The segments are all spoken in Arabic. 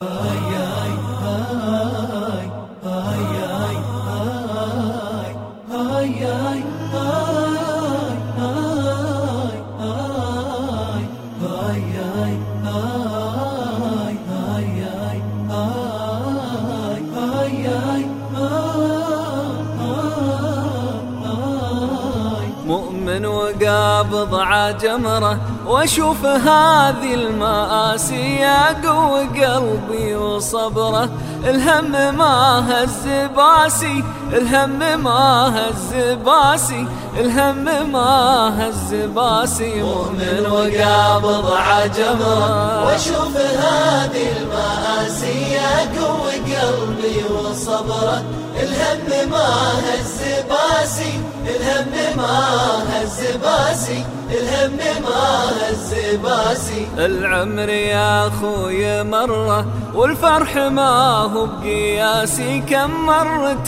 مؤمن وقابض عجمره واشوف هذه المآسي يقوي قلبي وصبره. الهم ما هز باسي، الهم ما هز باسي، الهم ما هز باسي. مؤمن وقابض عجمره واشوف هذه المآسي يقوي قلبي وصبره. الهم ما هز باسي، الهم ما هز باسي، الهم ما هز باسي. العمر يا اخوي مره والفرح ما هو بقياسي. كم مرة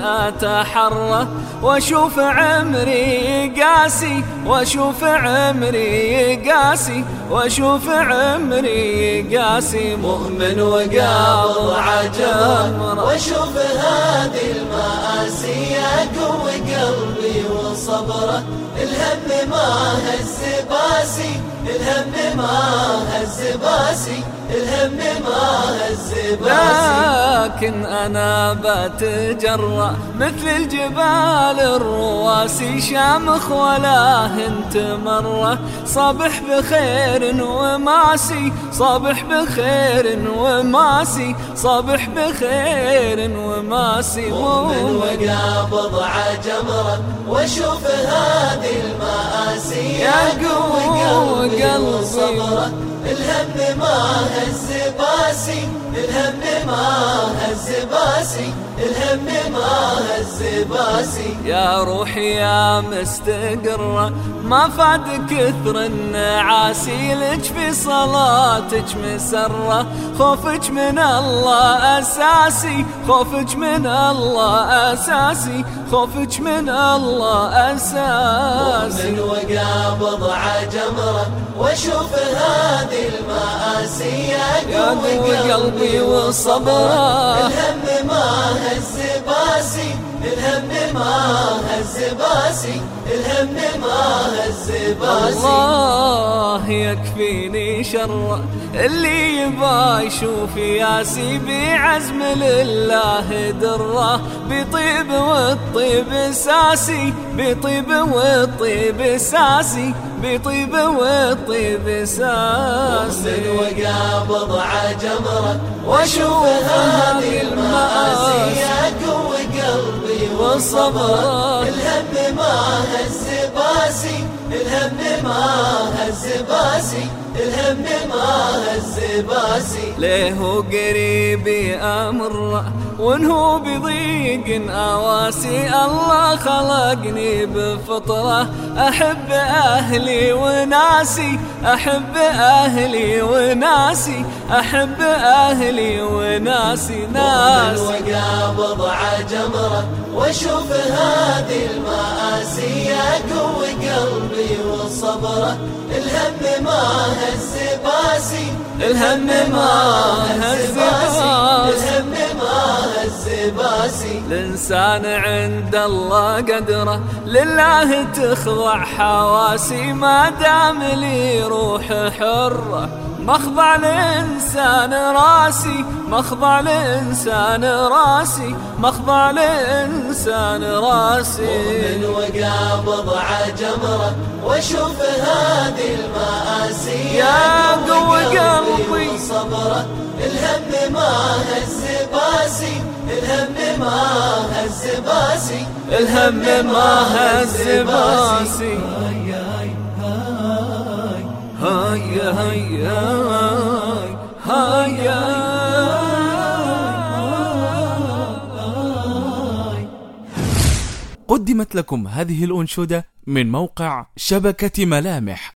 اتحرى واشوف عمري قاسي، واشوف عمري قاسي، واشوف عمري قاسي. مؤمن وقابض عجمره واشوف هذه المآسي يقوي قلبي وصبره. الهم ما هز باسي، الهم ما هز باسي، الهم ما هز باسي. لكن أنا بتجرأ مثل الجبال الرواسي. شامخ ولا هنت مرة صبح بخير وماسي، صبح بخير وماسي، صبح بخير وماسي. مؤمن وقابض عجمره واشوف هذه المآسي يقوي قلبي وصبره. الهم ما هز باسي، الهم ما هز باسي، الهم ما هز باسي. يا روحي يا مستقرة ما فاد كثر النعاسي. لك في صلاتك مسرة خوفك من الله أساسي، خوفك من الله أساسي، خوفك من الله أساسي. مؤمن وقابض عجمره واشوف هذه المآسي يقوي قلبي وصبره. الهم ما هز باسي، الهم ما هز باسي، الهم ما هز باسي. الله يكفيني شر اللي يبا يشوف ياسي. بعزم لله دره بطيب والطيب ساسي، بطيب والطيب ساسي، بطيب والطيب ساسي. مؤمن وقابض عجمره واشوف هذه المآسي يقوي قلبي وصبره. الهم ما هز باسي، الهم ما هز باسي، الهم ما هز باسي. ليه قريبي أمر وانهو بضيق أواسي. الله خلقني بفطرة أحب أهلي وناسي، أحب أهلي وناسي، أحب أهلي وناسي. ناس مؤمن وقابض عجمره واشوف هذه المآسي يقوي قلبي وصبره. الهم ما هز باسي، الهم ما هز باسي، الهم ما هز باسي. الإنسان عند الله قدره لله تخضع حواسي. ما دام لي روح حرة مخضع الإنسان راسي، مخضع الإنسان راسي، مخضع الإنسان راسي. مؤمن وقابض عجمره واشوف هذه المآسي يقوي قلبي وصبره. الهم ما هز باسي، الهم ما هز باسي، الهم ما هز باسي. هيا هيا هيا. قدمت لكم هذه الأنشودة من موقع شبكة ملامح.